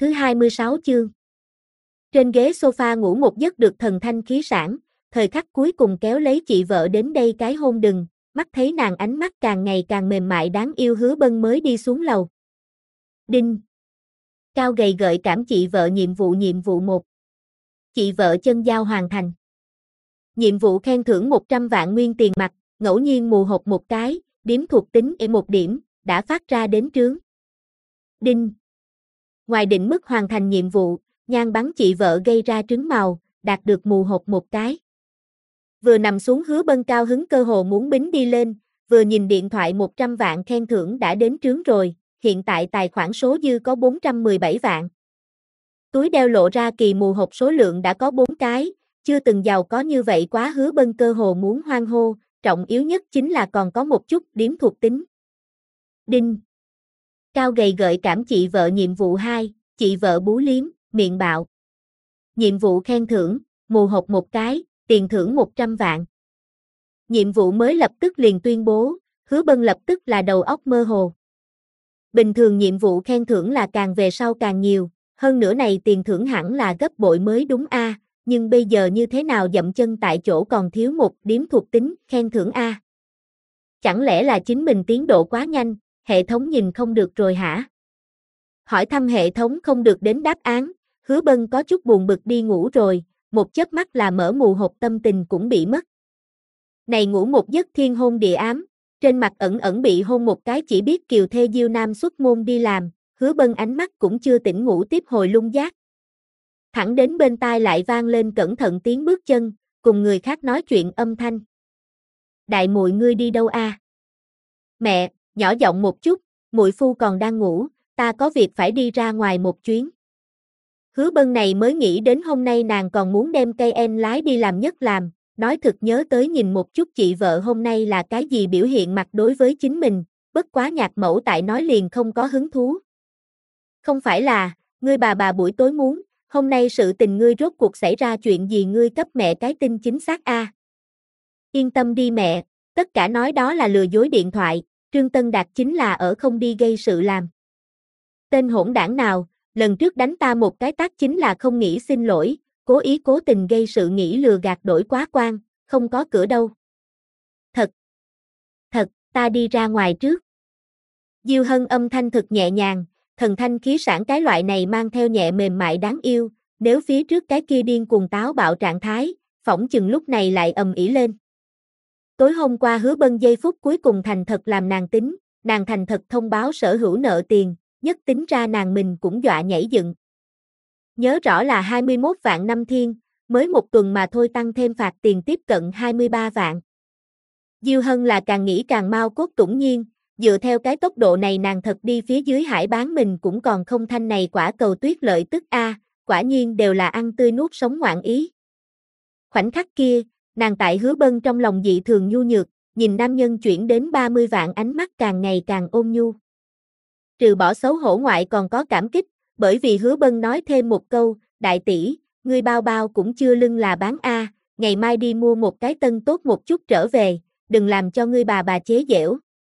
Thứ 26 chương. Trên ghế sofa ngủ một giấc được thần thanh khí sảng, thời khắc cuối cùng kéo lấy chị vợ đến đây cái hôn đừng, mắt thấy nàng ánh mắt càng ngày càng mềm mại đáng yêu Hứa Bân mới đi xuống lầu. Đinh. Cao gầy gợi cảm chị vợ nhiệm vụ 1. Chị vợ chân giao hoàn thành. Nhiệm vụ khen thưởng 100 vạn nguyên tiền mặt, ngẫu nhiên mù hộp một cái, điểm thuộc tính một điểm, đã phát ra đến trướng. Đinh. Ngoài định mức hoàn thành nhiệm vụ, nhang bắn chị vợ gây ra trứng màu, đạt được mù hộp một cái. Vừa nằm xuống Hứa Bân cao hứng cơ hồ muốn bính đi lên, vừa nhìn điện thoại 100 vạn khen thưởng đã đến trướng rồi, hiện tại tài khoản số dư có 417 vạn. Túi đeo lộ ra kỳ mù hộp số lượng đã có 4 cái, chưa từng giàu có như vậy quá Hứa Bân cơ hồ muốn hoan hô, trọng yếu nhất chính là còn có một chút điểm thuộc tính. Đinh. Cao gầy gợi cảm chị vợ nhiệm vụ 2, chị vợ bú liếm, miệng bạo. Nhiệm vụ khen thưởng, mù hộp một cái, tiền thưởng 100 vạn. Nhiệm vụ mới lập tức liền tuyên bố, Hứa Bân lập tức là đầu óc mơ hồ. Bình thường nhiệm vụ khen thưởng là càng về sau càng nhiều, hơn nữa này tiền thưởng hẳn là gấp bội mới đúng a, nhưng bây giờ như thế nào dậm chân tại chỗ còn thiếu một điểm thuộc tính khen thưởng a. Chẳng lẽ là chính mình tiến độ quá nhanh, hệ thống nhìn không được rồi hả? Hỏi thăm hệ thống không được đến đáp án, Hứa Bân có chút buồn bực đi ngủ rồi, một chớp mắt là mở mù hộp tâm tình cũng bị mất. Này ngủ một giấc thiên hôn địa ám, trên mặt ẩn ẩn bị hôn một cái chỉ biết kiều thê diêu nam xuất môn đi làm, Hứa Bân ánh mắt cũng chưa tỉnh ngủ tiếp hồi lung giác. Thẳng đến bên tai lại vang lên cẩn thận tiếng bước chân, cùng người khác nói chuyện âm thanh. Đại muội ngươi đi đâu a? Mẹ, nhỏ giọng một chút, muội phu còn đang ngủ, ta có việc phải đi ra ngoài một chuyến. Hứa Bân này mới nghĩ đến hôm nay nàng còn muốn đem cây en lái đi làm nhất làm, nói thực nhớ tới nhìn một chút chị vợ hôm nay là cái gì biểu hiện mặt đối với chính mình, bất quá nhạc mẫu tại nói liền không có hứng thú. Không phải là, ngươi bà buổi tối muốn, hôm nay sự tình ngươi rốt cuộc xảy ra chuyện gì ngươi cấp mẹ cái tin chính xác a. Yên tâm đi mẹ, tất cả nói đó là lừa dối điện thoại, Trương Tân Đạt chính là ở không đi gây sự làm. Tên hỗn đảng nào, lần trước đánh ta một cái tát chính là không nghĩ xin lỗi, cố ý cố tình gây sự nghĩ lừa gạt đổi quá quan, không có cửa đâu. Thật, ta đi ra ngoài trước. Diêu Hân âm thanh thực nhẹ nhàng, thần thanh khí sảng cái loại này mang theo nhẹ mềm mại đáng yêu, nếu phía trước cái kia điên cuồng táo bạo trạng thái, phỏng chừng lúc này lại ầm ĩ lên. Tối hôm qua Hứa Bân giây phút cuối cùng thành thật làm nàng tính, nàng thành thật thông báo sở hữu nợ tiền, nhất tính ra nàng mình cũng dọa nhảy dựng. Nhớ rõ là 21 vạn 5 thiên, mới một tuần mà thôi tăng thêm phạt tiền tiếp cận 23 vạn. Diêu Hân là càng nghĩ càng mau cốt tủng nhiên, dựa theo cái tốc độ này nàng thật đi phía dưới hải bán mình cũng còn không thanh này quả cầu tuyết lợi tức a, quả nhiên đều là ăn tươi nuốt sống ngoạn ý. Khoảnh khắc kia, nàng tại Hứa Bân trong lòng dị thường nhu nhược, nhìn nam nhân chuyển đến 30 vạn ánh mắt càng ngày càng ôn nhu. Trừ bỏ xấu hổ ngoại còn có cảm kích, bởi vì Hứa Bân nói thêm một câu, đại tỷ, ngươi bao bao cũng chưa lưng là bán a, ngày mai đi mua một cái tân tốt một chút trở về, đừng làm cho ngươi bà chế giễu.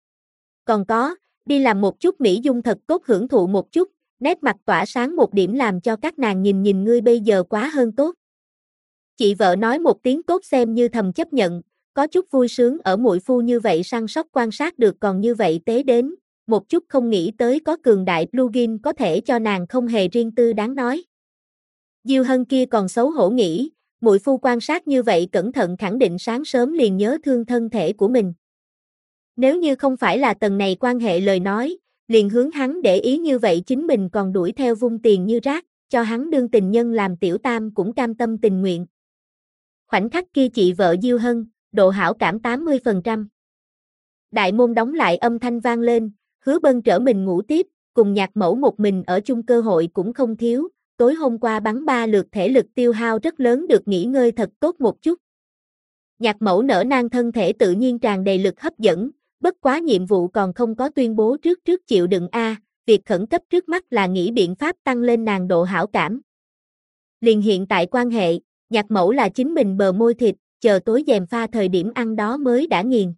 Còn có, đi làm một chút mỹ dung thật tốt hưởng thụ một chút, nét mặt tỏa sáng một điểm làm cho các nàng nhìn ngươi bây giờ quá hơn tốt. Chị vợ nói một tiếng tốt xem như thầm chấp nhận, có chút vui sướng ở muội phu như vậy săn sóc quan sát được còn như vậy tế đến, một chút không nghĩ tới có cường đại plugin có thể cho nàng không hề riêng tư đáng nói. Diêu Hân kia còn xấu hổ nghĩ, muội phu quan sát như vậy cẩn thận khẳng định sáng sớm liền nhớ thương thân thể của mình. Nếu như không phải là tầng này quan hệ lời nói, liền hướng hắn để ý như vậy chính mình còn đuổi theo vung tiền như rác, cho hắn đương tình nhân làm tiểu tam cũng cam tâm tình nguyện. Khoảnh khắc kia chị vợ Diêu Hân, độ hảo cảm 80%. Đại môn đóng lại âm thanh vang lên, Hứa Bân trở mình ngủ tiếp, cùng nhạc mẫu một mình ở chung cơ hội cũng không thiếu, tối hôm qua bắn 3 lượt thể lực tiêu hao rất lớn được nghỉ ngơi thật tốt một chút. Nhạc mẫu nở nang thân thể tự nhiên tràn đầy lực hấp dẫn, bất quá nhiệm vụ còn không có tuyên bố trước chịu đựng a, việc khẩn cấp trước mắt là nghĩ biện pháp tăng lên nàng độ hảo cảm. Liền hiện tại quan hệ, nhạc mẫu là chính mình bờ môi thịt, chờ tối gièm pha thời điểm ăn đó mới đã nghiền.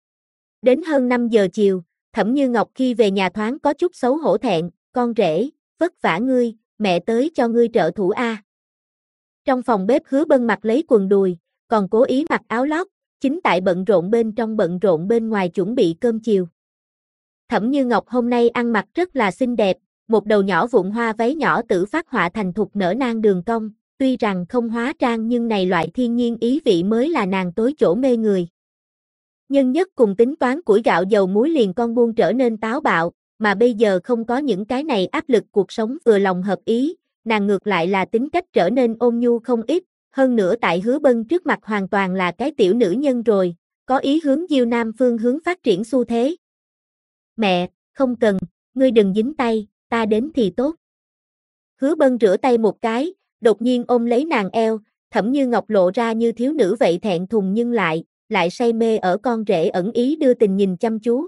Đến hơn 5 giờ chiều, Thẩm Như Ngọc khi về nhà thoáng có chút xấu hổ thẹn, con rể, vất vả ngươi, mẹ tới cho ngươi trợ thủ a. Trong phòng bếp Hứa Bân mặc lấy quần đùi, còn cố ý mặc áo lót, chính tại bận rộn bên trong bận rộn bên ngoài chuẩn bị cơm chiều. Thẩm Như Ngọc hôm nay ăn mặc rất là xinh đẹp, một đầu nhỏ vụn hoa váy nhỏ tử phát họa thành thục nở nang đường cong, tuy rằng không hóa trang nhưng này loại thiên nhiên ý vị mới là nàng tối chỗ mê người. Nhân nhất cùng tính toán củi gạo dầu muối liền con buôn trở nên táo bạo, mà bây giờ không có những cái này áp lực cuộc sống vừa lòng hợp ý, nàng ngược lại là tính cách trở nên ôn nhu không ít, hơn nữa tại Hứa Bân trước mặt hoàn toàn là cái tiểu nữ nhân rồi, có ý hướng Diêu Nam phương hướng phát triển xu thế. Mẹ, không cần, ngươi đừng dính tay, ta đến thì tốt. Hứa Bân rửa tay một cái, đột nhiên ôm lấy nàng eo, Thẩm Như Ngọc lộ ra như thiếu nữ vậy thẹn thùng nhưng lại say mê ở con rể ẩn ý đưa tình nhìn chăm chú.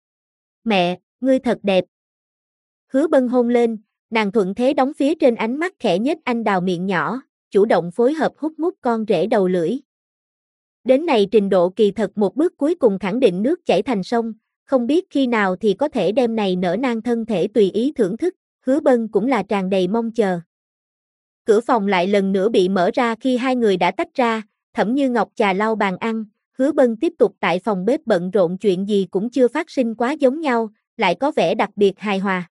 Mẹ, ngươi thật đẹp. Hứa Bân hôn lên, nàng thuận thế đóng phía trên ánh mắt khẽ nhếch anh đào miệng nhỏ, chủ động phối hợp hút mút con rể đầu lưỡi. Đến này trình độ kỳ thật một bước cuối cùng khẳng định nước chảy thành sông, không biết khi nào thì có thể đem này nở nang thân thể tùy ý thưởng thức, Hứa Bân cũng là tràn đầy mong chờ. Cửa phòng lại lần nữa bị mở ra khi hai người đã tách ra, Thẩm Như Ngọc chà lau bàn ăn, Hứa Bân tiếp tục tại phòng bếp bận rộn chuyện gì cũng chưa phát sinh quá giống nhau, lại có vẻ đặc biệt hài hòa.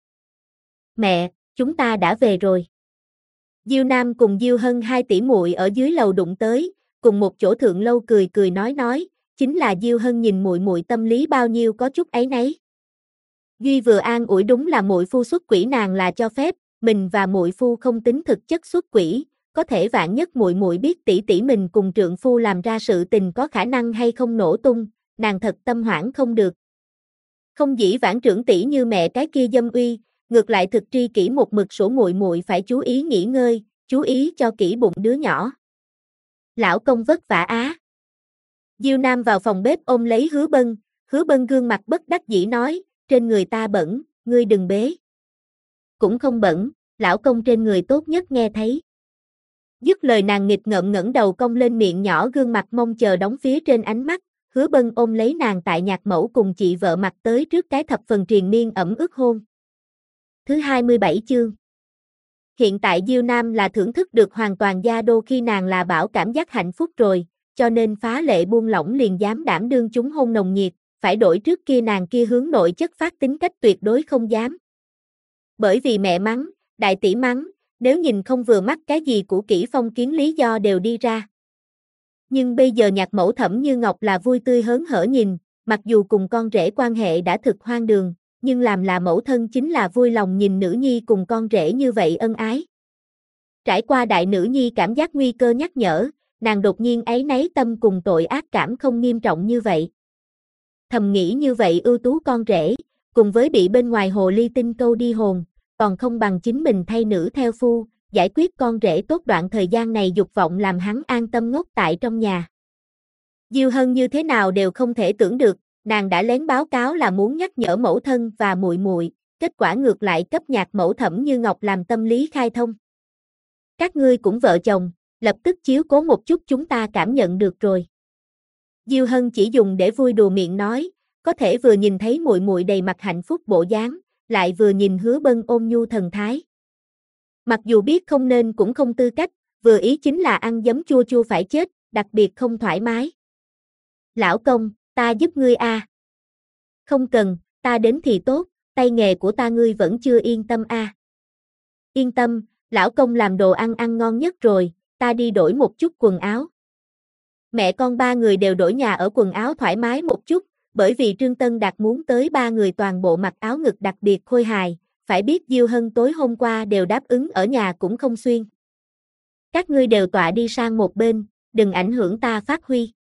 Mẹ, chúng ta đã về rồi. Diêu Nam cùng Diêu Hân hai tỷ muội ở dưới lầu đụng tới, cùng một chỗ thượng lâu cười cười nói, chính là Diêu Hân nhìn muội muội tâm lý bao nhiêu có chút áy náy. Duy vừa an ủi đúng là muội phu xuất quỹ nàng là cho phép, mình và muội phu không tính thực chất xuất quỹ, có thể vạn nhất muội muội biết tỷ tỷ mình cùng trượng phu làm ra sự tình có khả năng hay không nổ tung, nàng thật tâm hoảng không được. Không dĩ vãn trưởng tỷ như mẹ cái kia dâm uy, ngược lại thực tri kỷ một mực sổ muội muội phải chú ý nghỉ ngơi, chú ý cho kỹ bụng đứa nhỏ. Lão công vất vả á. Diêu Nam vào phòng bếp ôm lấy Hứa Bân gương mặt bất đắc dĩ nói, trên người ta bẩn, ngươi đừng bế. Cũng không bẩn, lão công trên người tốt nhất nghe thấy. Dứt lời nàng nghịch ngợm ngẩng đầu cong lên miệng nhỏ gương mặt mong chờ đóng phía trên ánh mắt, Hứa Bân ôm lấy nàng tại nhạc mẫu cùng chị vợ mặt tới trước cái thập phần triền miên ẩm ướt hôn. Thứ 27 chương. Hiện tại Diêu Nam là thưởng thức được hoàn toàn gia đô khi nàng là bảo cảm giác hạnh phúc rồi, cho nên phá lệ buông lỏng liền dám đảm đương chúng hôn nồng nhiệt, phải đổi trước kia nàng kia hướng nội chất phát tính cách tuyệt đối không dám. Bởi vì mẹ mắng, đại tỷ mắng, nếu nhìn không vừa mắt cái gì của kỹ phong kiến lý do đều đi ra. Nhưng bây giờ nhạc mẫu Thẩm Như Ngọc là vui tươi hớn hở nhìn, mặc dù cùng con rể quan hệ đã thực hoang đường, nhưng làm là mẫu thân chính là vui lòng nhìn nữ nhi cùng con rể như vậy ân ái. Trải qua đại nữ nhi cảm giác nguy cơ nhắc nhở, nàng đột nhiên áy náy tâm cùng tội ác cảm không nghiêm trọng như vậy. Thầm nghĩ như vậy ưu tú con rể, cùng với bị bên ngoài hồ ly tinh câu đi hồn, còn không bằng chính mình thay nữ theo phu, giải quyết con rể tốt đoạn thời gian này dục vọng làm hắn an tâm ngốc tại trong nhà. Diêu Hân như thế nào đều không thể tưởng được, nàng đã lén báo cáo là muốn nhắc nhở mẫu thân và muội muội, kết quả ngược lại cấp nhạc mẫu Thẩm Như Ngọc làm tâm lý khai thông. Các ngươi cũng vợ chồng, lập tức chiếu cố một chút chúng ta cảm nhận được rồi. Diêu Hân chỉ dùng để vui đùa miệng nói, có thể vừa nhìn thấy muội muội đầy mặt hạnh phúc bộ dáng, lại vừa nhìn Hứa Bân ôn nhu thần thái. Mặc dù biết không nên cũng không tư cách, vừa ý chính là ăn giấm chua chua phải chết, đặc biệt không thoải mái. Lão công, ta giúp ngươi a. Không cần, ta đến thì tốt, tay nghề của ta ngươi vẫn chưa yên tâm a. Yên tâm, lão công làm đồ ăn ăn ngon nhất rồi, ta đi đổi một chút quần áo. Mẹ con ba người đều đổi nhà ở quần áo thoải mái một chút, bởi vì Trương Tân Đạt muốn tới ba người toàn bộ mặc áo ngực đặc biệt khôi hài, phải biết Diêu Hân tối hôm qua đều đáp ứng ở nhà cũng không xuyên. Các ngươi đều tọa đi sang một bên, đừng ảnh hưởng ta phát huy.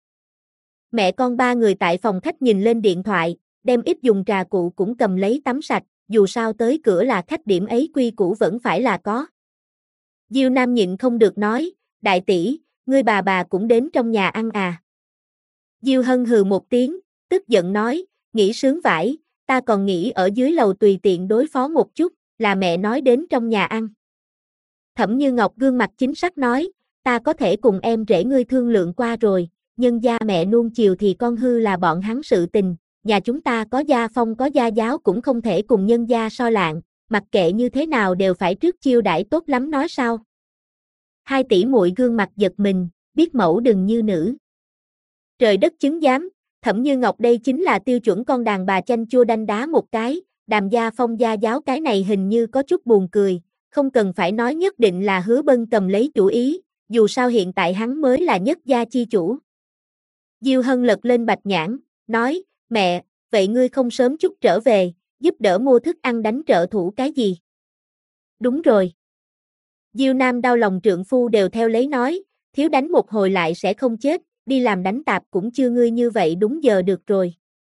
Mẹ con ba người tại phòng khách nhìn lên điện thoại, đem ít dùng trà cụ cũng cầm lấy tắm sạch, dù sao tới cửa là khách điểm ấy quy củ vẫn phải là có. Diêu Nam nhịn không được nói, đại tỷ, ngươi bà cũng đến trong nhà ăn à. Diêu Hân hừ một tiếng, tức giận nói, nghĩ sướng vãi, ta còn nghĩ ở dưới lầu tùy tiện đối phó một chút, là mẹ nói đến trong nhà ăn. Thẩm Như Ngọc gương mặt chính xác nói, ta có thể cùng em rể ngươi thương lượng qua rồi, nhân gia mẹ nuông chiều thì con hư là bọn hắn sự tình, nhà chúng ta có gia phong có gia giáo cũng không thể cùng nhân gia so lạng, mặc kệ như thế nào đều phải trước chiêu đãi tốt lắm nói sao. Hai tỷ muội gương mặt giật mình, biết mẫu đừng như nữ. Trời đất chứng giám, Thẩm Như Ngọc đây chính là tiêu chuẩn con đàn bà chanh chua đanh đá một cái, Đàm gia Phong gia giáo cái này hình như có chút buồn cười, không cần phải nói nhất định là Hứa Bân cầm lấy chủ ý, dù sao hiện tại hắn mới là nhất gia chi chủ. Diêu Hân lật lên bạch nhãn, nói, mẹ, vậy ngươi không sớm chút trở về, giúp đỡ mua thức ăn đánh trợ thủ cái gì? Đúng rồi. Diêu Nam đau lòng trượng phu đều theo lấy nói, thiếu đánh một hồi lại sẽ không chết, đi làm đánh tạp cũng chưa ngươi như vậy đúng giờ được rồi.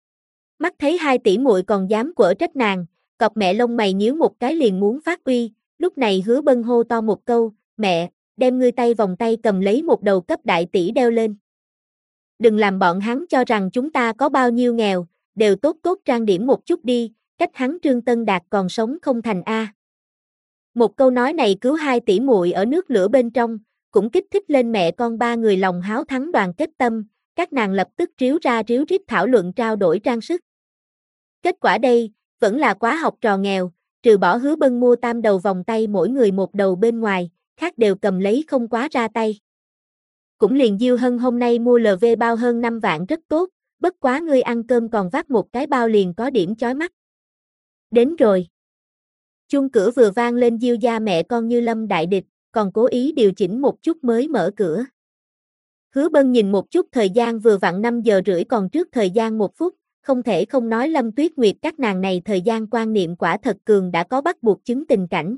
Mắt thấy hai tỷ muội còn dám quở trách nàng, cọp mẹ lông mày nhíu một cái liền muốn phát uy, lúc này Hứa Bân hô to một câu, mẹ, đem ngươi tay vòng tay cầm lấy một đầu cấp đại tỷ đeo lên. Đừng làm bọn hắn cho rằng chúng ta có bao nhiêu nghèo, đều tốt tốt trang điểm một chút đi, cách hắn Trương Tân Đạt còn sống không thành a. Một câu nói này cứu hai tỷ muội ở nước lửa bên trong, cũng kích thích lên mẹ con ba người lòng háo thắng đoàn kết tâm, các nàng lập tức ríu ra ríu rít thảo luận trao đổi trang sức. Kết quả đây, vẫn là quá học trò nghèo, trừ bỏ Hứa Bân mua tam đầu vòng tay mỗi người một đầu bên ngoài, khác đều cầm lấy không quá ra tay. Cũng liền Diêu Hân hôm nay mua LV bao hơn 5 vạn rất tốt, bất quá ngươi ăn cơm còn vác một cái bao liền có điểm chói mắt. Đến rồi. Chuông cửa vừa vang lên, Diêu gia mẹ con như lâm đại địch, còn cố ý điều chỉnh một chút mới mở cửa. Hứa Bân nhìn một chút thời gian vừa vặn 5 giờ rưỡi còn trước thời gian 1 phút, không thể không nói Lâm Tuyết Nguyệt các nàng này thời gian quan niệm quả thật cường đã có bắt buộc chứng tình cảnh.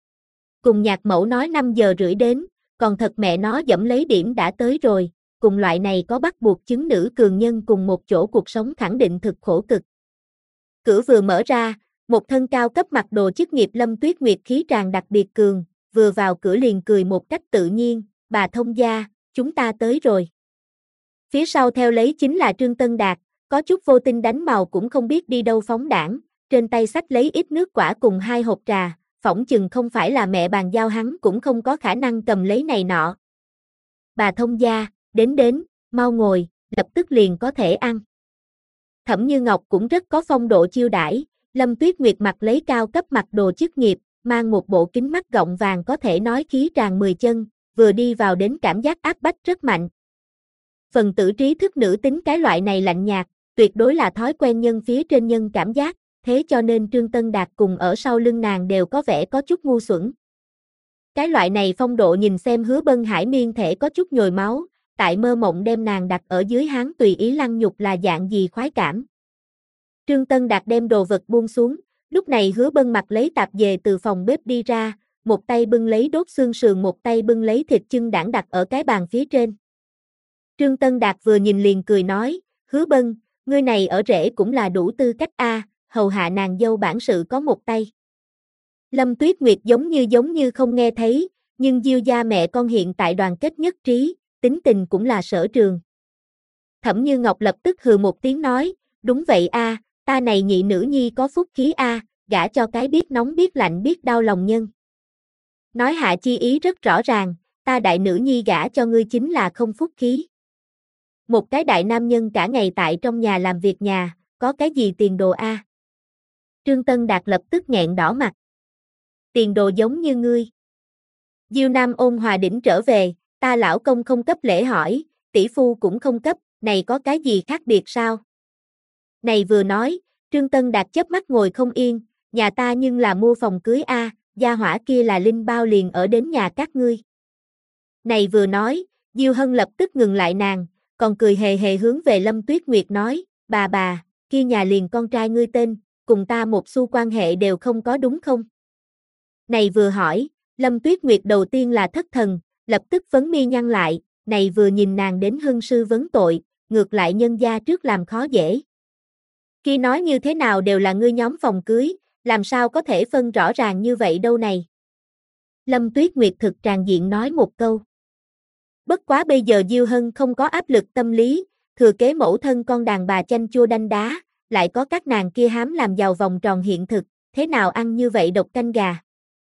Cùng nhạc mẫu nói 5 giờ rưỡi đến, còn thật mẹ nó dẫm lấy điểm đã tới rồi, cùng loại này có bắt buộc chứng nữ cường nhân cùng một chỗ cuộc sống khẳng định thực khổ cực. Cửa vừa mở ra, một thân cao cấp mặc đồ chức nghiệp Lâm Tuyết Nguyệt khí tràng đặc biệt cường, vừa vào cửa liền cười một cách tự nhiên, bà thông gia, chúng ta tới rồi. Phía sau theo lấy chính là Trương Tân Đạt, có chút vô tinh đánh màu cũng không biết đi đâu phóng đảng, trên tay xách lấy ít nước quả cùng 2 hộp trà, phỏng chừng không phải là mẹ bàn giao hắn cũng không có khả năng cầm lấy này nọ. Bà thông gia, đến, mau ngồi, lập tức liền có thể ăn. Thẩm Như Ngọc cũng rất có phong độ chiêu đãi, Lâm Tuyết Nguyệt mặc lấy cao cấp mặc đồ chức nghiệp, mang một bộ kính mắt gọng vàng có thể nói khí tràn 10 chân, vừa đi vào đến cảm giác áp bách rất mạnh. Phần tử trí thức nữ tính cái loại này lạnh nhạt, tuyệt đối là thói quen nhân phía trên nhân cảm giác, thế cho nên Trương Tân Đạt cùng ở sau lưng nàng đều có vẻ có chút ngu xuẩn. Cái loại này phong độ nhìn xem Hứa Bân Hải miên thể có chút nhồi máu, tại mơ mộng đem nàng đặt ở dưới háng tùy ý lăng nhục là dạng gì khoái cảm. Trương Tân Đạt đem đồ vật buông xuống, lúc này Hứa Bân mặc lấy tạp dề từ phòng bếp đi ra, một tay bưng lấy đốt xương sườn một tay bưng lấy thịt chưng đãng đặt ở cái bàn phía trên. Trương Tân Đạt vừa nhìn liền cười nói, Hứa Bân, ngươi này ở rể cũng là đủ tư cách a, hầu hạ nàng dâu bản sự có một tay. Lâm Tuyết Nguyệt giống như không nghe thấy, nhưng Diêu gia mẹ con hiện tại đoàn kết nhất trí, tính tình cũng là sở trường. Thẩm Như Ngọc lập tức hừ một tiếng nói, đúng vậy a, ta này nhị nữ nhi có phúc khí a, gả cho cái biết nóng biết lạnh biết đau lòng nhân. Nói hạ chi ý rất rõ ràng, ta đại nữ nhi gả cho ngươi chính là không phúc khí. Một cái đại nam nhân cả ngày tại trong nhà làm việc nhà, có cái gì tiền đồ a? Trương Tân Đạt lập tức nghẹn đỏ mặt. Tiền đồ giống như ngươi. Diêu Nam ôn hòa đỉnh trở về, ta lão công không cấp lễ hỏi, tỷ phu cũng không cấp, này có cái gì khác biệt sao? Này vừa nói, Trương Tân Đạt chớp mắt ngồi không yên, nhà ta nhưng là mua phòng cưới a, gia hỏa kia là linh bao liền ở đến nhà các ngươi. Này vừa nói, Diêu Hân lập tức ngừng lại nàng, còn cười hề hề hướng về Lâm Tuyết Nguyệt nói, bà, kia nhà liền con trai ngươi tên, cùng ta một xu quan hệ đều không có đúng không? Này vừa hỏi, Lâm Tuyết Nguyệt đầu tiên là thất thần, lập tức vấn mi nhăn lại, này vừa nhìn nàng đến hưng sư vấn tội, ngược lại nhân gia trước làm khó dễ. Khi nói như thế nào đều là ngươi nhóm phòng cưới, làm sao có thể phân rõ ràng như vậy đâu này. Lâm Tuyết Nguyệt thực tràn diện nói một câu. Bất quá bây giờ Diêu Hân không có áp lực tâm lý, thừa kế mẫu thân con đàn bà chanh chua đanh đá, lại có các nàng kia hám làm giàu vòng tròn hiện thực, thế nào ăn như vậy độc canh gà.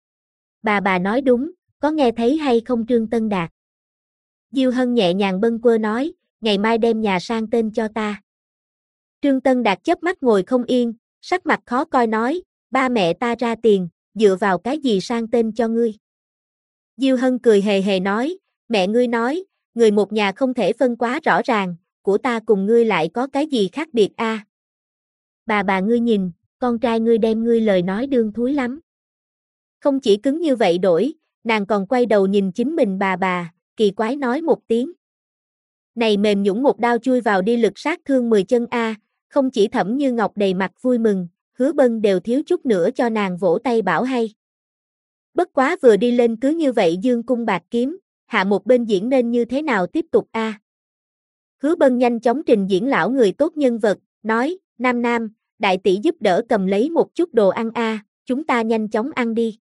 Bà nói đúng, có nghe thấy hay không Trương Tân Đạt? Diêu Hân nhẹ nhàng bâng quơ nói, ngày mai đem nhà sang tên cho ta. Trương Tân Đạt chớp mắt ngồi không yên, sắc mặt khó coi nói, ba mẹ ta ra tiền, dựa vào cái gì sang tên cho ngươi? Diêu Hân cười hề hề nói, mẹ ngươi nói, người một nhà không thể phân quá rõ ràng, của ta cùng ngươi lại có cái gì khác biệt a? Bà ngươi nhìn, con trai ngươi đem ngươi lời nói đương thúi lắm. Không chỉ cứng như vậy đổi, nàng còn quay đầu nhìn chính mình bà, kỳ quái nói một tiếng. Này mềm nhũn một đao chui vào đi lực sát thương 10 chân a, không chỉ Thẩm Như Ngọc đầy mặt vui mừng, Hứa Bân đều thiếu chút nữa cho nàng vỗ tay bảo hay. Bất quá vừa đi lên cứ như vậy dương cung bạc kiếm, hạ một bên diễn nên như thế nào tiếp tục a? Hứa Bân nhanh chóng trình diễn lão người tốt nhân vật, nói, Nam, đại tỷ giúp đỡ cầm lấy một chút đồ ăn a, chúng ta nhanh chóng ăn đi.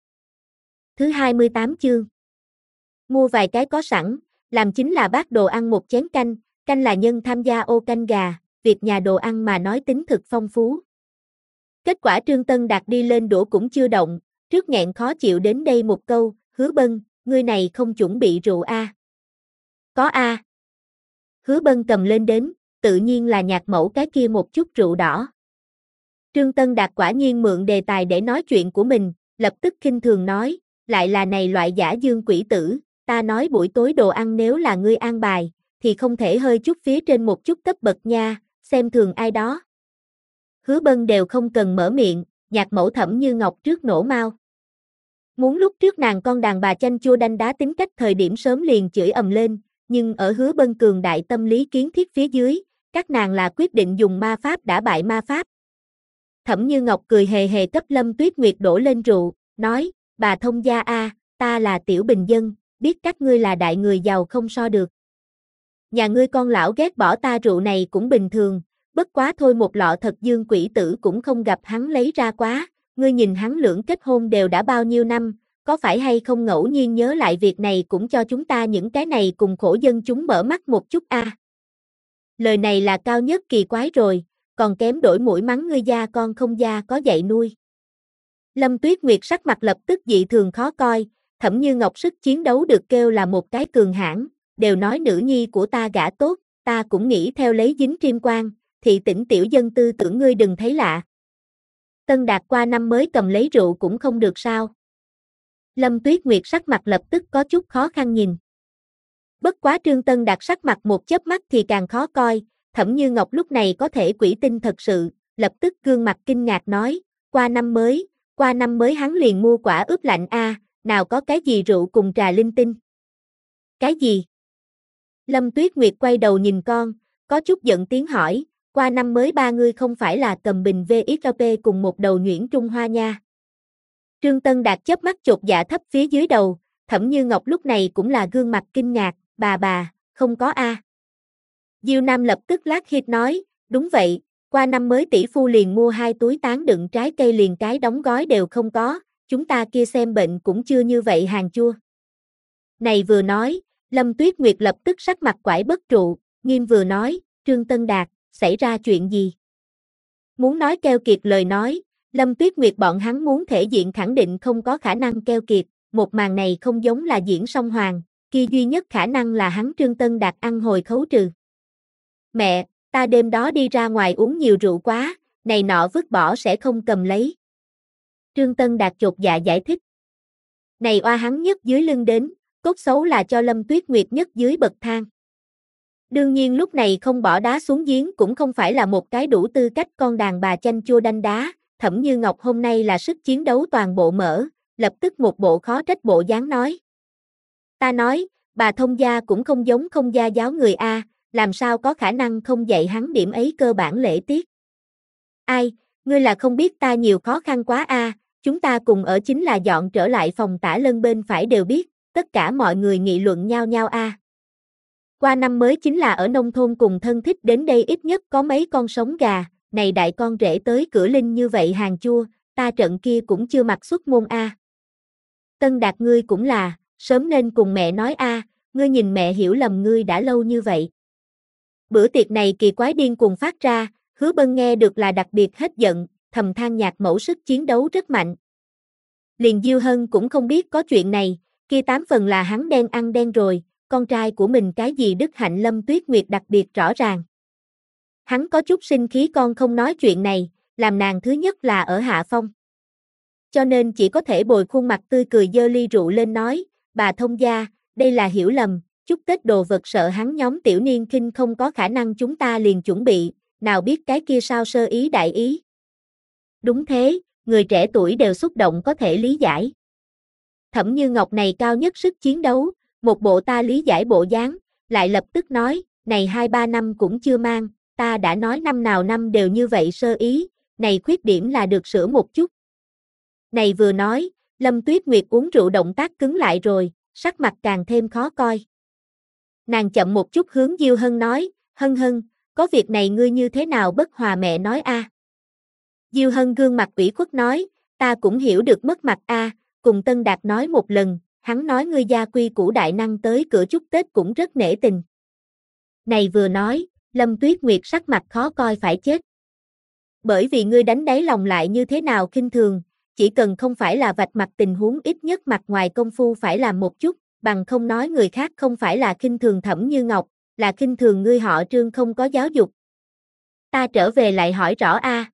Thứ 28 chương. Mua vài cái có sẵn, làm chính là bát đồ ăn một chén canh, canh là nhân tham gia ô canh gà, việc nhà đồ ăn mà nói tính thực phong phú. Kết quả Trương Tân Đạt đi lên đũa cũng chưa động, trước nghẹn khó chịu đến đây một câu, Hứa Bân, ngươi này không chuẩn bị rượu a? Có a. Hứa Bân cầm lên đến, tự nhiên là Nhạc Mẫu cái kia một chút rượu đỏ. Trương Tân Đạt quả nhiên mượn đề tài để nói chuyện của mình, lập tức khinh thường nói, lại là này loại giả dương quỷ tử, ta nói buổi tối đồ ăn nếu là ngươi an bài, thì không thể hơi chút phía trên một chút cấp bậc nha, xem thường ai đó. Hứa Bân đều không cần mở miệng, Nhạc Mẫu Thẩm Như Ngọc trước nổ mau. Muốn lúc trước nàng con đàn bà chanh chua đanh đá tính cách thời điểm sớm liền chửi ầm lên, nhưng ở Hứa Bân cường đại tâm lý kiến thiết phía dưới, các nàng là quyết định dùng ma pháp đả bại ma pháp. Thẩm Như Ngọc cười hề hề cấp Lâm Tuyết Nguyệt đổ lên rượu, nói, bà thông gia a, ta là tiểu bình dân, biết các ngươi là đại người giàu không so được. Nhà ngươi con lão ghét bỏ ta rượu này cũng bình thường, bất quá thôi một lọ thật dương quỷ tử cũng không gặp hắn lấy ra quá, ngươi nhìn hắn lưỡng kết hôn đều đã bao nhiêu năm, có phải hay không ngẫu nhiên nhớ lại việc này cũng cho chúng ta những cái này cùng khổ dân chúng mở mắt một chút a. Lời này là cao nhất kỳ quái rồi, còn kém đổi mũi mắng ngươi gia con không gia có dạy nuôi. Lâm Tuyết Nguyệt sắc mặt lập tức dị thường khó coi, Thẩm Như Ngọc sức chiến đấu được kêu là một cái cường hãn, đều nói nữ nhi của ta gả tốt, ta cũng nghĩ theo lấy dính triêm quan, thị tỉnh tiểu dân tư tưởng ngươi đừng thấy lạ. Tân Đạt qua năm mới cầm lấy rượu cũng không được sao. Lâm Tuyết Nguyệt sắc mặt lập tức có chút khó khăn nhìn. Bất quá Trương Tân Đạt sắc mặt một chớp mắt thì càng khó coi, Thẩm Như Ngọc lúc này có thể quỷ tinh thật sự, lập tức gương mặt kinh ngạc nói, qua năm mới hắn liền mua quả ướp lạnh a, nào có cái gì rượu cùng trà linh tinh. Cái gì? Lâm Tuyết Nguyệt quay đầu nhìn con, có chút giận tiếng hỏi, qua năm mới ba ngươi không phải là cầm bình VXLP cùng một đầu nhuyễn Trung Hoa nha. Trương Tân Đạt chớp mắt chột dạ thấp phía dưới đầu, Thẩm Như Ngọc lúc này cũng là gương mặt kinh ngạc, bà, không có a. Diêu Nam lập tức lát hít nói, đúng vậy, qua năm mới tỷ phu liền mua 2 túi tán đựng trái cây liền cái đóng gói đều không có, chúng ta kia xem bệnh cũng chưa như vậy hàng chua. Này vừa nói, Lâm Tuyết Nguyệt lập tức sắc mặt quải bất trụ, nghiêm vừa nói, Trương Tân Đạt, xảy ra chuyện gì? Muốn nói keo kiệt lời nói, Lâm Tuyết Nguyệt bọn hắn muốn thể diện khẳng định không có khả năng keo kiệt, một màn này không giống là diễn song hoàng, kia duy nhất khả năng là hắn Trương Tân Đạt ăn hồi khấu trừ. Mẹ, ta đêm đó đi ra ngoài uống nhiều rượu quá, này nọ vứt bỏ sẽ không cầm lấy. Trương Tân Đạt chột dạ giải thích. Này oa hắn nhất dưới lưng đến, cốt xấu là cho Lâm Tuyết Nguyệt nhất dưới bậc thang. Đương nhiên lúc này không bỏ đá xuống giếng cũng không phải là một cái đủ tư cách con đàn bà chanh chua đanh đá, Thẩm Như Ngọc hôm nay là sức chiến đấu toàn bộ mở, lập tức một bộ khó trách bộ dáng nói. Ta nói, bà thông gia cũng không giống không gia giáo người A, làm sao có khả năng không dạy hắn điểm ấy cơ bản lễ tiết. Ai, ngươi là không biết ta nhiều khó khăn quá A, chúng ta cùng ở chính là dọn trở lại phòng tả lân bên phải đều biết, tất cả mọi người nghị luận nhau nhau A. Qua năm mới chính là ở nông thôn cùng thân thích đến đây ít nhất có mấy con sống gà, này đại con rể tới cửa linh như vậy hàng chua, ta trận kia cũng chưa mặc xuất môn A. Tân Đạt ngươi cũng là, sớm nên cùng mẹ nói A, ngươi nhìn mẹ hiểu lầm ngươi đã lâu như vậy. Bữa tiệc này kỳ quái điên cuồng phát ra, Hứa Bân nghe được là đặc biệt hết giận, thầm than Nhạc Mẫu sức chiến đấu rất mạnh. Liền Diêu Hân cũng không biết có chuyện này, kia 8 phần là hắn đen ăn đen rồi, con trai của mình cái gì đức hạnh Lâm Tuyết Nguyệt đặc biệt rõ ràng. Hắn có chút sinh khí con không nói chuyện này, làm nàng thứ nhất là ở hạ phong. cho nên chỉ có thể bồi khuôn mặt tươi cười giơ ly rượu lên nói, bà thông gia, đây là hiểu lầm, chúc Tết đồ vật sợ hắn nhóm tiểu niên khinh không có khả năng chúng ta liền chuẩn bị, nào biết cái kia sao sơ ý đại ý. Đúng thế, người trẻ tuổi đều xúc động có thể lý giải. Thẩm Như Ngọc này cao nhất sức chiến đấu, một bộ ta lý giải bộ dáng, lại lập tức nói, này 2-3 năm cũng chưa mang, ta đã nói năm nào năm đều như vậy sơ ý, này khuyết điểm là được sửa một chút. Này vừa nói, Lâm Tuyết Nguyệt uống rượu động tác cứng lại rồi, sắc mặt càng thêm khó coi. Nàng chậm một chút hướng Diêu Hân nói, Hân Hân, có việc này ngươi như thế nào bất hòa mẹ nói a? Diêu Hân gương mặt ủy khuất nói, ta cũng hiểu được mất mặt a, cùng Tân Đạt nói một lần, hắn nói ngươi gia quy củ đại năng tới cửa chúc Tết cũng rất nể tình. Này vừa nói, Lâm Tuyết Nguyệt sắc mặt khó coi phải chết. Bởi vì ngươi đánh đáy lòng lại như thế nào khinh thường, chỉ cần không phải là vạch mặt tình huống ít nhất mặt ngoài công phu phải làm một chút, bằng không nói người khác không phải là khinh thường Thẩm Như Ngọc, là khinh thường ngươi họ Trương không có giáo dục. Ta trở về lại hỏi rõ a.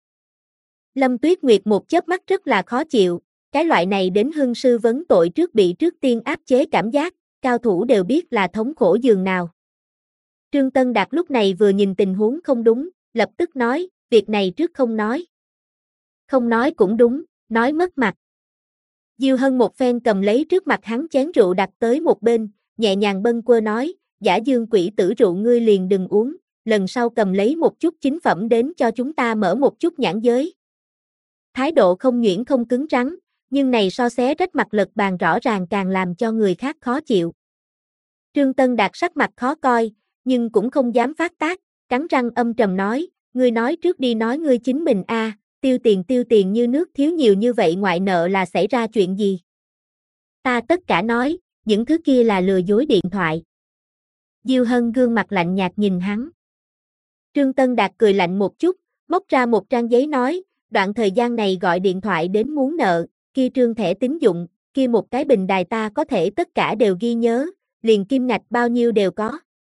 Lâm Tuyết Nguyệt một chớp mắt rất là khó chịu, cái loại này đến hưng sư vấn tội trước bị trước tiên áp chế cảm giác, cao thủ đều biết là thống khổ dường nào. Trương Tân Đạt lúc này vừa nhìn tình huống không đúng, lập tức nói, việc này trước không nói. Không nói cũng đúng, nói mất mặt. Diêu Hân một phen cầm lấy trước mặt hắn chén rượu đặt tới một bên, nhẹ nhàng bâng quơ nói, giả dương quỷ tử rượu ngươi liền đừng uống, lần sau cầm lấy một chút chính phẩm đến cho chúng ta mở một chút nhãn giới. Thái độ không nhuyễn không cứng rắn, nhưng này so xé rách mặt lật bàn rõ ràng càng làm cho người khác khó chịu. Trương Tân Đạt sắc mặt khó coi, nhưng cũng không dám phát tác, cắn răng âm trầm nói, ngươi nói trước đi nói ngươi chính mình a, tiêu tiền như nước thiếu nhiều như vậy ngoại nợ là xảy ra chuyện gì? Ta tất cả nói, những thứ kia là lừa dối điện thoại. Diêu Hân gương mặt lạnh nhạt nhìn hắn. Trương Tân Đạt cười lạnh một chút, móc ra một trang giấy nói, đoạn thời gian này gọi điện thoại đến muốn nợ, kia trương thẻ tín dụng, kia một cái bình đài ta có thể tất cả đều ghi nhớ, liền kim ngạch bao nhiêu đều có.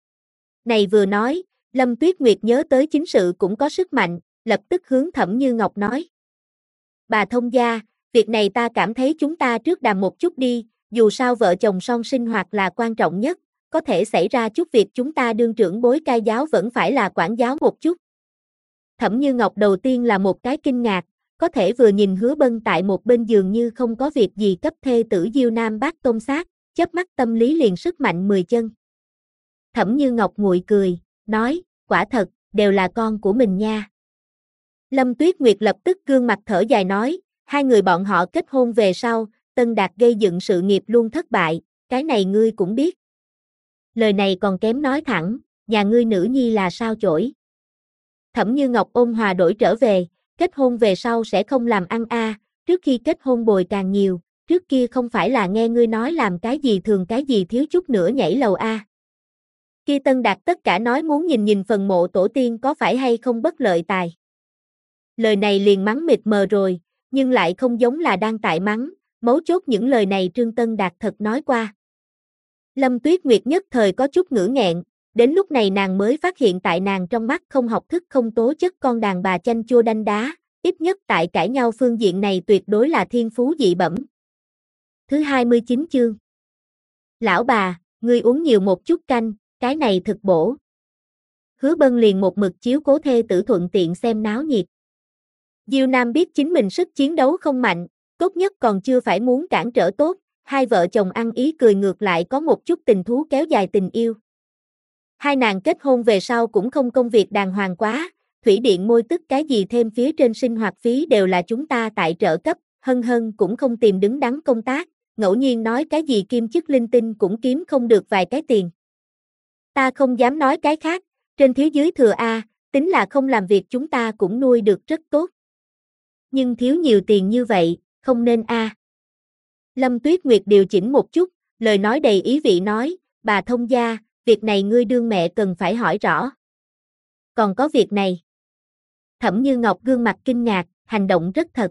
Này vừa nói, Lâm Tuyết Nguyệt nhớ tới chính sự cũng có sức mạnh, lập tức hướng Thẩm Như Ngọc nói. Bà thông gia, việc này ta cảm thấy chúng ta trước đàm một chút đi, dù sao vợ chồng song sinh hoạt là quan trọng nhất, có thể xảy ra chút việc chúng ta đương trưởng bối cai giáo vẫn phải là quản giáo một chút. Thẩm Như Ngọc đầu tiên là một cái kinh ngạc, có thể vừa nhìn Hứa Bân tại một bên giường như không có việc gì cấp thê tử Diêu Nam Bác tôn sát, chớp mắt tâm lý liền sức mạnh 10 chân. Thẩm Như Ngọc nguội cười, nói, quả thật, đều là con của mình nha. Lâm Tuyết Nguyệt lập tức gương mặt thở dài nói, hai người bọn họ kết hôn về sau, Tân Đạt gây dựng sự nghiệp luôn thất bại, cái này ngươi cũng biết. Lời này còn kém nói thẳng, nhà ngươi nữ nhi là sao chổi. Thẩm Như Ngọc ôn hòa đổi trở về, kết hôn về sau sẽ không làm ăn a, trước khi kết hôn bồi càng nhiều, trước kia không phải là nghe ngươi nói làm cái gì thường cái gì thiếu chút nữa nhảy lầu a. Kia Tân Đạt tất cả nói muốn nhìn phần mộ tổ tiên có phải hay không bất lợi tài. Lời này liền mắng mịt mờ rồi, nhưng lại không giống là đang tại mắng, mấu chốt những lời này Trương Tân Đạt thật nói qua. Lâm Tuyết Nguyệt nhất thời có chút ngữ nghẹn, đến lúc này nàng mới phát hiện tại nàng trong mắt không học thức không tố chất con đàn bà chanh chua đanh đá, ít nhất tại cãi nhau phương diện này tuyệt đối là thiên phú dị bẩm. Thứ 29 chương. Lão bà, ngươi uống nhiều một chút canh, cái này thực bổ. Hứa Bân liền một mực chiếu cố thê tử thuận tiện xem náo nhiệt. Diêu Nam biết chính mình sức chiến đấu không mạnh, tốt nhất còn chưa phải muốn cản trở tốt, hai vợ chồng ăn ý cười ngược lại có một chút tình thú kéo dài tình yêu. Hai nàng kết hôn về sau cũng không công việc đàng hoàng quá, thủy điện môi tức cái gì thêm phía trên sinh hoạt phí đều là chúng ta tại trợ cấp, Hân Hân cũng không tìm đứng đắn công tác, ngẫu nhiên nói cái gì kim chức linh tinh cũng kiếm không được vài cái tiền. Ta không dám nói cái khác, trên thiếu dưới thừa a, tính là không làm việc chúng ta cũng nuôi được rất tốt. Nhưng thiếu nhiều tiền như vậy, không nên a. Lâm Tuyết Nguyệt điều chỉnh một chút, lời nói đầy ý vị nói, bà thông gia, việc này ngươi đương mẹ cần phải hỏi rõ. Còn có việc này. Thẩm Như Ngọc gương mặt kinh ngạc, hành động rất thật.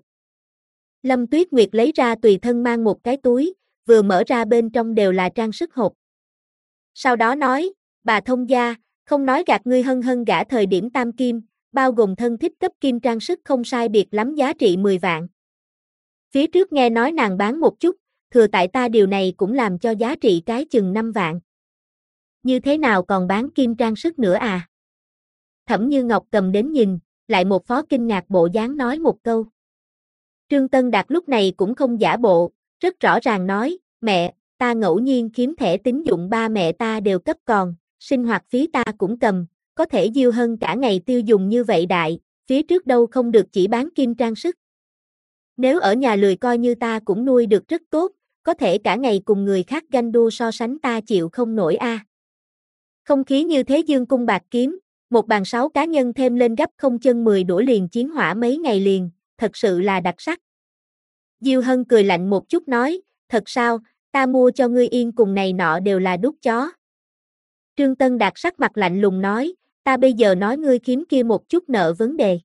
Lâm Tuyết Nguyệt lấy ra tùy thân mang một cái túi, vừa mở ra bên trong đều là trang sức hộp. Sau đó nói, bà thông gia, không nói gạt ngươi Hân Hân gả thời điểm tam kim, bao gồm thân thích cấp kim trang sức không sai biệt lắm giá trị 10 vạn. Phía trước nghe nói nàng bán một chút, thừa tại ta điều này cũng làm cho giá trị cái chừng 5 vạn. Như thế nào còn bán kim trang sức nữa à? Thẩm Như Ngọc cầm đến nhìn, lại một phó kinh ngạc bộ dáng nói một câu. Trương Tân Đạt lúc này cũng không giả bộ, rất rõ ràng nói, mẹ, ta ngẫu nhiên kiếm thẻ tín dụng ba mẹ ta đều cấp còn, sinh hoạt phí ta cũng cầm, có thể Diêu Hân cả ngày tiêu dùng như vậy đại, phía trước đâu không được chỉ bán kim trang sức. Nếu ở nhà lười coi như ta cũng nuôi được rất tốt, có thể cả ngày cùng người khác ganh đua so sánh ta chịu không nổi a. Không khí như thế dương cung bạc kiếm, một bàn 6 cá nhân thêm lên gấp không chân 10 đũa liền chiến hỏa mấy ngày liền, thật sự là đặc sắc. Diêu Hân cười lạnh một chút nói, thật sao, ta mua cho ngươi yên cùng này nọ đều là đút chó. Trương Tân Đạt sắc mặt lạnh lùng nói, ta bây giờ nói ngươi kiếm kia một chút nợ vấn đề.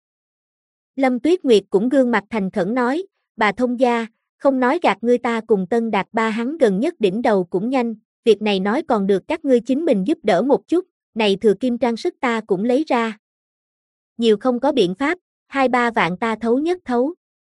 Lâm Tuyết Nguyệt cũng gương mặt thành khẩn nói, bà thông gia, không nói gạt ngươi ta cùng Tân Đạt ba hắn gần nhất đỉnh đầu cũng nhanh, việc này nói còn được các ngươi chính mình giúp đỡ một chút, này thừa kim trang sức ta cũng lấy ra. Nhiều không có biện pháp, 2-3 vạn ta thấu nhất thấu.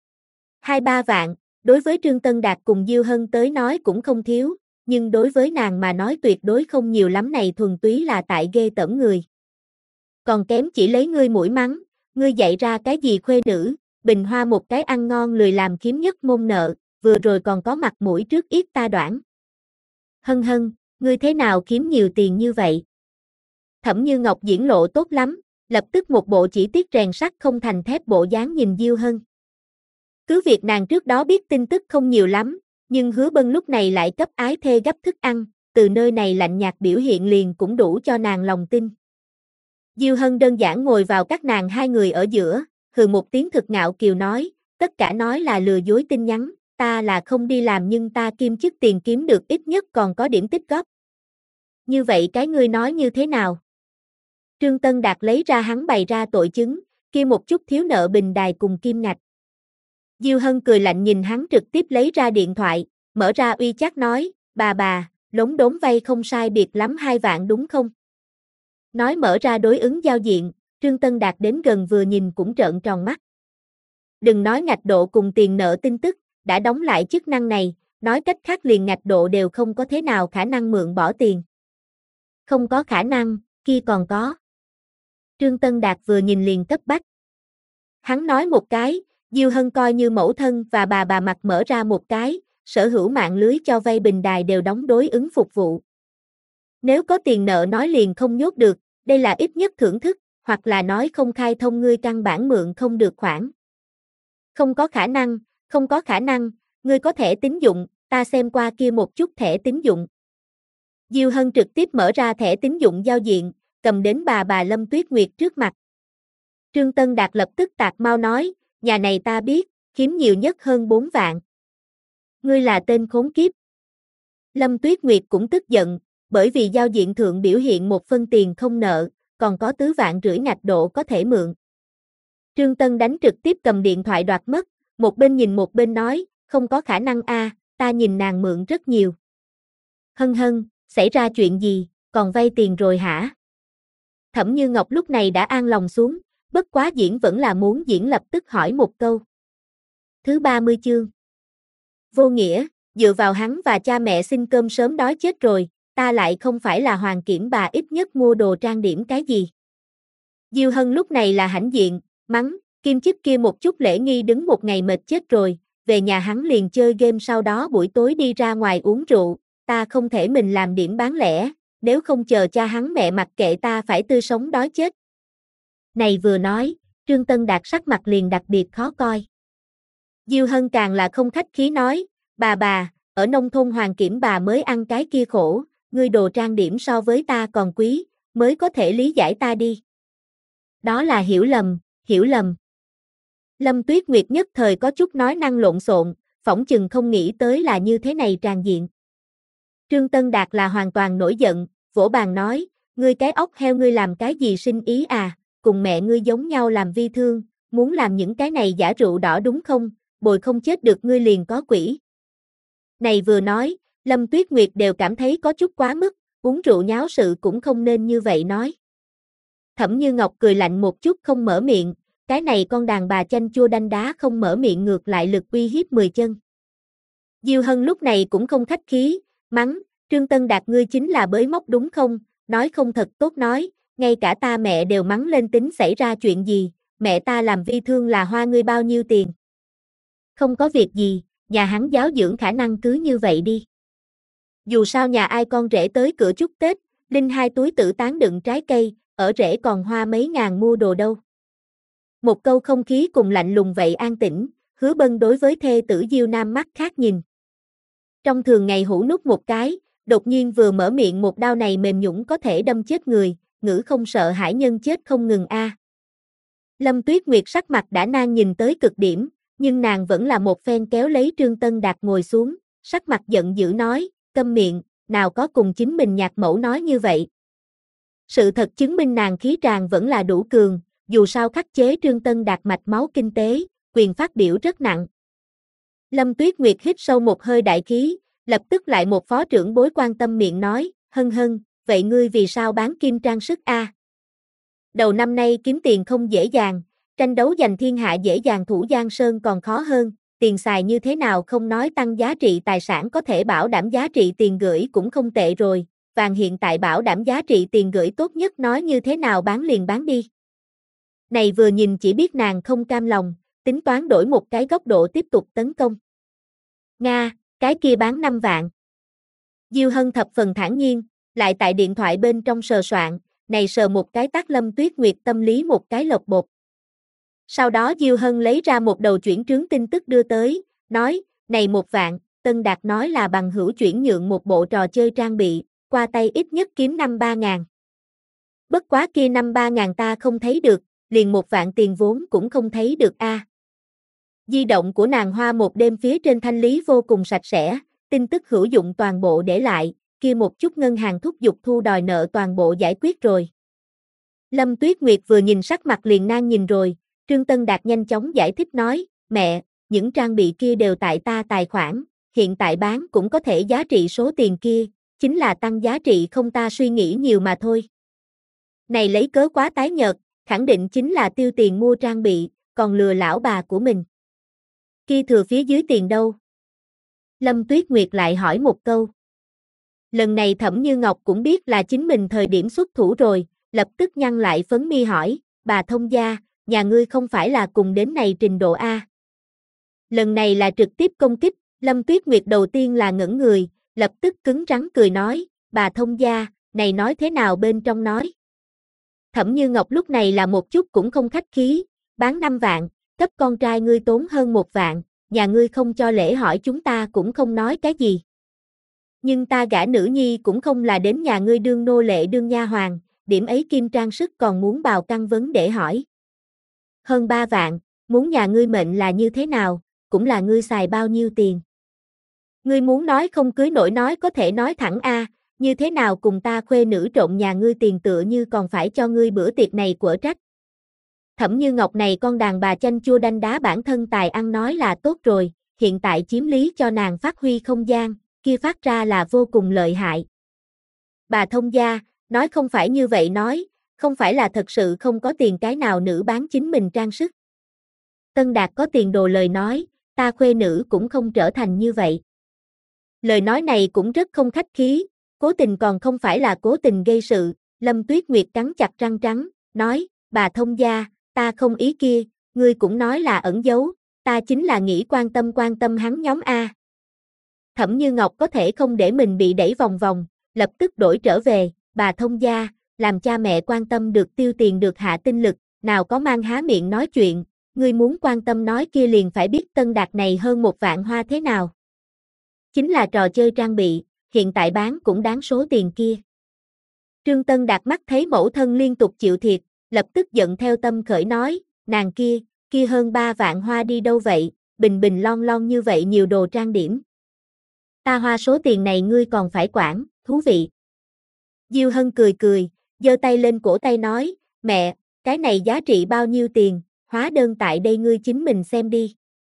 2-3 vạn, đối với Trương Tân Đạt cùng Diêu Hân tới nói cũng không thiếu, nhưng đối với nàng mà nói tuyệt đối không nhiều lắm, này thuần túy là tại ghê tởm người. Còn kém chỉ lấy ngươi mũi mắng, ngươi dạy ra cái gì khuê nữ, bình hoa một cái ăn ngon lười làm kiếm nhất môn nợ, vừa rồi còn có mặt mũi trước yết ta đoản. Hân hân, ngươi thế nào kiếm nhiều tiền như vậy? Thẩm Như Ngọc diễn lộ tốt lắm, lập tức một bộ chỉ tiếc rèn sắt không thành thép bộ dáng nhìn Diêu Hân. Cứ việc nàng trước đó biết tin tức không nhiều lắm, nhưng Hứa Bân lúc này lại cấp ái thê gấp thức ăn, từ nơi này lạnh nhạt biểu hiện liền cũng đủ cho nàng lòng tin. Diêu Hân đơn giản ngồi vào các nàng hai người ở giữa, hừ một tiếng thực ngạo kiều nói, tất cả nói là lừa dối tin nhắn, ta là không đi làm nhưng ta kim chức tiền kiếm được ít nhất còn có điểm tích góp. Như vậy cái ngươi nói như thế nào? Trương Tân Đạt lấy ra hắn bày ra tội chứng, kia một chút thiếu nợ bình đài cùng kim ngạch. Diêu Hân cười lạnh nhìn hắn trực tiếp lấy ra điện thoại, mở ra uy chắc nói, bà, lống đốn vay không sai biệt lắm 2 vạn đúng không? Nói mở ra đối ứng giao diện, Trương Tân Đạt đến gần vừa nhìn cũng trợn tròn mắt. Đừng nói ngạch độ cùng tiền nợ tin tức, đã đóng lại chức năng này, nói cách khác liền ngạch độ đều không có thế nào khả năng mượn bỏ tiền. Không có khả năng, kia còn có. Trương Tân Đạt vừa nhìn liền cấp bách. Hắn nói một cái, Diêu Hân coi như mẫu thân và bà mặt mở ra một cái, sở hữu mạng lưới cho vay bình đài đều đóng đối ứng phục vụ. Nếu có tiền nợ nói liền không nhốt được, đây là ít nhất thưởng thức, hoặc là nói không khai thông ngươi căn bản mượn không được khoản. Không có khả năng, ngươi có thẻ tín dụng, ta xem qua kia một chút thẻ tín dụng. Diêu Hân trực tiếp mở ra thẻ tín dụng giao diện, cầm đến bà Lâm Tuyết Nguyệt trước mặt. Trương Tân Đạt lập tức tạc mau nói, nhà này ta biết, kiếm nhiều nhất hơn 4 vạn. Ngươi là tên khốn kiếp. Lâm Tuyết Nguyệt cũng tức giận, bởi vì giao diện thượng biểu hiện 1 phân tiền không nợ, còn có 4 vạn rưỡi ngạch độ có thể mượn. Trương Tân đánh trực tiếp cầm điện thoại đoạt mất, một bên nhìn một bên nói, không có khả năng a, ta nhìn nàng mượn rất nhiều. Hân, xảy ra chuyện gì, còn vay tiền rồi hả? Thẩm Như Ngọc lúc này đã an lòng xuống, bất quá diễn vẫn là muốn diễn lập tức hỏi một câu. Thứ 30 chương. Vô nghĩa, dựa vào hắn và cha mẹ xin cơm sớm đói chết rồi, ta lại không phải là hoàng kiểm bà ít nhất mua đồ trang điểm cái gì. Diêu Hân lúc này là hãnh diện, mắng, kim chức kia một chút lễ nghi đứng một ngày mệt chết rồi, về nhà hắn liền chơi game sau đó buổi tối đi ra ngoài uống rượu, ta không thể mình làm điểm bán lẻ, nếu không chờ cha hắn mẹ mặc kệ ta phải tươi sống đói chết. Này vừa nói, Trương Tân Đạt sắc mặt liền đặc biệt khó coi. Diêu Hân càng là không khách khí nói, bà, ở nông thôn hoàng kiểm bà mới ăn cái kia khổ, ngươi đồ trang điểm so với ta còn quý, mới có thể lý giải ta đi. Đó là hiểu lầm. Lâm Tuyết Nguyệt nhất thời có chút nói năng lộn xộn, phỏng chừng không nghĩ tới là như thế này tràn diện. Trương Tân Đạt là hoàn toàn nổi giận, vỗ bàn nói, ngươi cái ốc heo ngươi làm cái gì sinh ý à, cùng mẹ ngươi giống nhau làm vi thương, muốn làm những cái này giả rượu đỏ đúng không, bồi không chết được ngươi liền có quỷ. Này vừa nói, Lâm Tuyết Nguyệt đều cảm thấy có chút quá mức, uống rượu nháo sự cũng không nên như vậy nói. Thẩm Như Ngọc cười lạnh một chút không mở miệng, cái này con đàn bà chanh chua đanh đá không mở miệng ngược lại lực uy hiếp 10 chân. Diêu Hân lúc này cũng không khách khí, mắng, Trương Tân Đạt ngươi chính là bới móc đúng không, nói không thật tốt nói, ngay cả ta mẹ đều mắng lên tính xảy ra chuyện gì, mẹ ta làm vi thương là hoa ngươi bao nhiêu tiền. Không có việc gì, nhà hắn giáo dưỡng khả năng cứ như vậy đi. Dù sao nhà ai con rể tới cửa chúc Tết, Linh 2 túi tử tán đựng trái cây, ở rể còn hoa mấy ngàn mua đồ đâu. Một câu không khí cùng lạnh lùng vậy an tĩnh, Hứa Bân đối với thê tử Diêu Nam mắt khác nhìn. Trong thường ngày hũ nút một cái, đột nhiên vừa mở miệng một đao này mềm nhũn có thể đâm chết người, ngữ không sợ hãi nhân chết không ngừng a. Lâm Tuyết Nguyệt sắc mặt đã nan nhìn tới cực điểm, nhưng nàng vẫn là một phen kéo lấy Trương Tân Đạt ngồi xuống, sắc mặt giận dữ nói, câm miệng, nào có cùng chính mình nhạc mẫu nói như vậy. Sự thật chứng minh nàng khí tràng vẫn là đủ cường, dù sao khắc chế Trương Tân Đạt mạch máu kinh tế, quyền phát biểu rất nặng. Lâm Tuyết Nguyệt hít sâu một hơi đại khí, lập tức lại một phó trưởng bối quan tâm miệng nói, Hân Hân, vậy ngươi vì sao bán kim trang sức a? Đầu năm nay kiếm tiền không dễ dàng, tranh đấu giành thiên hạ dễ dàng thủ Giang Sơn còn khó hơn, tiền xài như thế nào không nói tăng giá trị tài sản có thể bảo đảm giá trị tiền gửi cũng không tệ rồi, vàng hiện tại bảo đảm giá trị tiền gửi tốt nhất nói như thế nào bán liền bán đi. Này vừa nhìn chỉ biết nàng không cam lòng, tính toán đổi một cái góc độ tiếp tục tấn công. Nga, cái kia bán 5 vạn. Diêu Hân thập phần thản nhiên, lại tại điện thoại bên trong sờ soạn, này sờ một cái tác Lâm Tuyết Nguyệt tâm lý một cái lộc bột. Sau đó Diêu Hân lấy ra một đầu chuyển trướng tin tức đưa tới, nói, này 1 vạn, Tân Đạt nói là bằng hữu chuyển nhượng một bộ trò chơi trang bị, qua tay ít nhất kiếm 5-3 ngàn. Bất quá kia 5-3 ngàn ta không thấy được, liền 1 vạn tiền vốn cũng không thấy được a. Di động của nàng hoa một đêm phía trên thanh lý vô cùng sạch sẽ, tin tức hữu dụng toàn bộ để lại, kia một chút ngân hàng thúc giục thu đòi nợ toàn bộ giải quyết rồi. Lâm Tuyết Nguyệt vừa nhìn sắc mặt liền nan nhìn rồi, Trương Tân Đạt nhanh chóng giải thích nói, mẹ, những trang bị kia đều tại ta tài khoản, hiện tại bán cũng có thể giá trị số tiền kia, chính là tăng giá trị không ta suy nghĩ nhiều mà thôi. Này lấy cớ quá tái nhợt, khẳng định chính là tiêu tiền mua trang bị, còn lừa lão bà của mình. Kia thừa phía dưới tiền đâu? Lâm Tuyết Nguyệt lại hỏi một câu. Lần này Thẩm Như Ngọc cũng biết là chính mình thời điểm xuất thủ rồi, lập tức nhăn lại phấn mi hỏi, bà thông gia, nhà ngươi không phải là cùng đến này trình độ A. Lần này là trực tiếp công kích, Lâm Tuyết Nguyệt đầu tiên là ngẩn người, lập tức cứng rắn cười nói, bà thông gia, này nói thế nào bên trong nói. Thẩm Như Ngọc lúc này là một chút cũng không khách khí, bán 5 vạn, cấp con trai ngươi tốn hơn 1 vạn, nhà ngươi không cho lễ hỏi chúng ta cũng không nói cái gì. Nhưng ta gả nữ nhi cũng không là đến nhà ngươi đương nô lệ đương nha hoàn, điểm ấy kim trang sức còn muốn bào căn vấn để hỏi. Hơn 3 vạn, muốn nhà ngươi mệnh là như thế nào, cũng là ngươi xài bao nhiêu tiền. Ngươi muốn nói không cưới nổi nói có thể nói thẳng a, như thế nào cùng ta khuê nữ trộn nhà ngươi tiền tựa như còn phải cho ngươi bữa tiệc này của trách. Thẩm Như Ngọc này con đàn bà chanh chua đanh đá bản thân tài ăn nói là tốt rồi, hiện tại chiếm lý cho nàng phát huy không gian, kia phát ra là vô cùng lợi hại. Bà thông gia, nói không phải như vậy nói, không phải là thật sự không có tiền cái nào nữ bán chính mình trang sức. Tân Đạt có tiền đồ lời nói, ta khuê nữ cũng không trở thành như vậy. Lời nói này cũng rất không khách khí, cố tình còn không phải là cố tình gây sự, Lâm Tuyết Nguyệt cắn chặt răng trắng, nói, bà thông gia, ta không ý kia, ngươi cũng nói là ẩn giấu, ta chính là nghĩ quan tâm hắn nhóm A. Thẩm Như Ngọc có thể không để mình bị đẩy vòng vòng, lập tức đổi trở về, bà thông gia, làm cha mẹ quan tâm được tiêu tiền được hạ tinh lực, nào có mang há miệng nói chuyện, ngươi muốn quan tâm nói kia liền phải biết Tân Đạt này hơn 1 vạn hoa thế nào. Chính là trò chơi trang bị, hiện tại bán cũng đáng số tiền kia. Trương Tân Đạt mắt thấy mẫu thân liên tục chịu thiệt, lập tức giận theo tâm khởi nói, nàng kia hơn 3 vạn hoa đi đâu vậy, bình bình lon lon như vậy nhiều đồ trang điểm. Ta hoa số tiền này ngươi còn phải quản, thú vị. Diêu Hân cười, giơ tay lên cổ tay nói, mẹ, cái này giá trị bao nhiêu tiền, hóa đơn tại đây ngươi chính mình xem đi.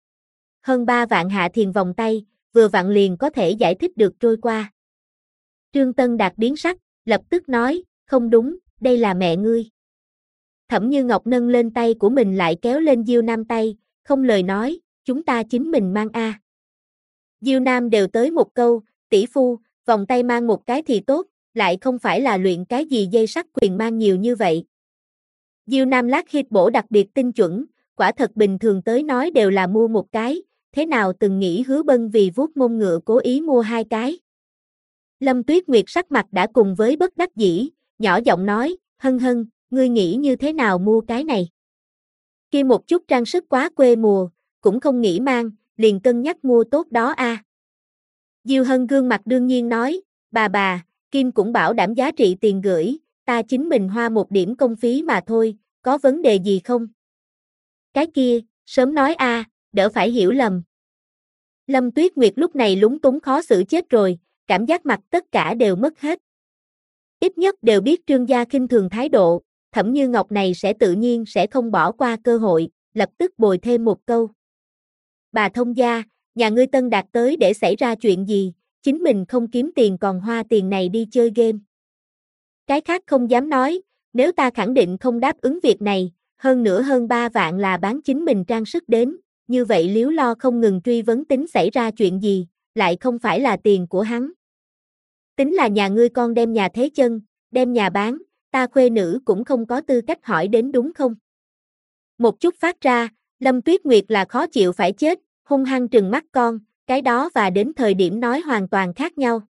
Hơn 3 vạn hạ thiền vòng tay, vừa vặn liền có thể giải thích được trôi qua. Trương Tân Đạt biến sắc, lập tức nói, không đúng, đây là mẹ ngươi. Thẩm Như Ngọc nâng lên tay của mình lại kéo lên Diêu Nam tay, không lời nói, chúng ta chính mình mang a. Diêu Nam đều tới một câu, tỷ phu, vòng tay mang một cái thì tốt, lại không phải là luyện cái gì dây sắt quyền mang nhiều như vậy. Diêu Nam lát hít bổ đặc biệt tinh chuẩn, quả thật bình thường tới nói đều là mua một cái, thế nào từng nghĩ Hứa Bân vì vuốt mông ngựa cố ý mua hai cái. Lâm Tuyết Nguyệt sắc mặt đã cùng với bất đắc dĩ, nhỏ giọng nói, Hân Hân, ngươi nghĩ như thế nào mua cái này? Kia một chút trang sức quá quê mùa, cũng không nghĩ mang, liền cân nhắc mua tốt đó a. Diêu Hân gương mặt đương nhiên nói, bà, Kim cũng bảo đảm giá trị tiền gửi, ta chính mình hoa một điểm công phí mà thôi, có vấn đề gì không? Cái kia, sớm nói a, đỡ phải hiểu lầm. Lâm Tuyết Nguyệt lúc này lúng túng khó xử chết rồi, cảm giác mặt tất cả đều mất hết. Ít nhất đều biết Trương gia khinh thường thái độ, Thẩm Như Ngọc này sẽ tự nhiên sẽ không bỏ qua cơ hội, lập tức bồi thêm một câu. Bà thông gia, nhà ngươi Tân Đạt tới để xảy ra chuyện gì, chính mình không kiếm tiền còn hoa tiền này đi chơi game. Cái khác không dám nói, nếu ta khẳng định không đáp ứng việc này, hơn nữa hơn 3 vạn là bán chính mình trang sức đến, như vậy Liếu Lo không ngừng truy vấn tính xảy ra chuyện gì, lại không phải là tiền của hắn. Tính là nhà ngươi con đem nhà thế chân, đem nhà bán, ta khuê nữ cũng không có tư cách hỏi đến đúng không? Một chút phát ra, Lâm Tuyết Nguyệt là khó chịu phải chết, hung hăng trừng mắt con, cái đó và đến thời điểm nói hoàn toàn khác nhau.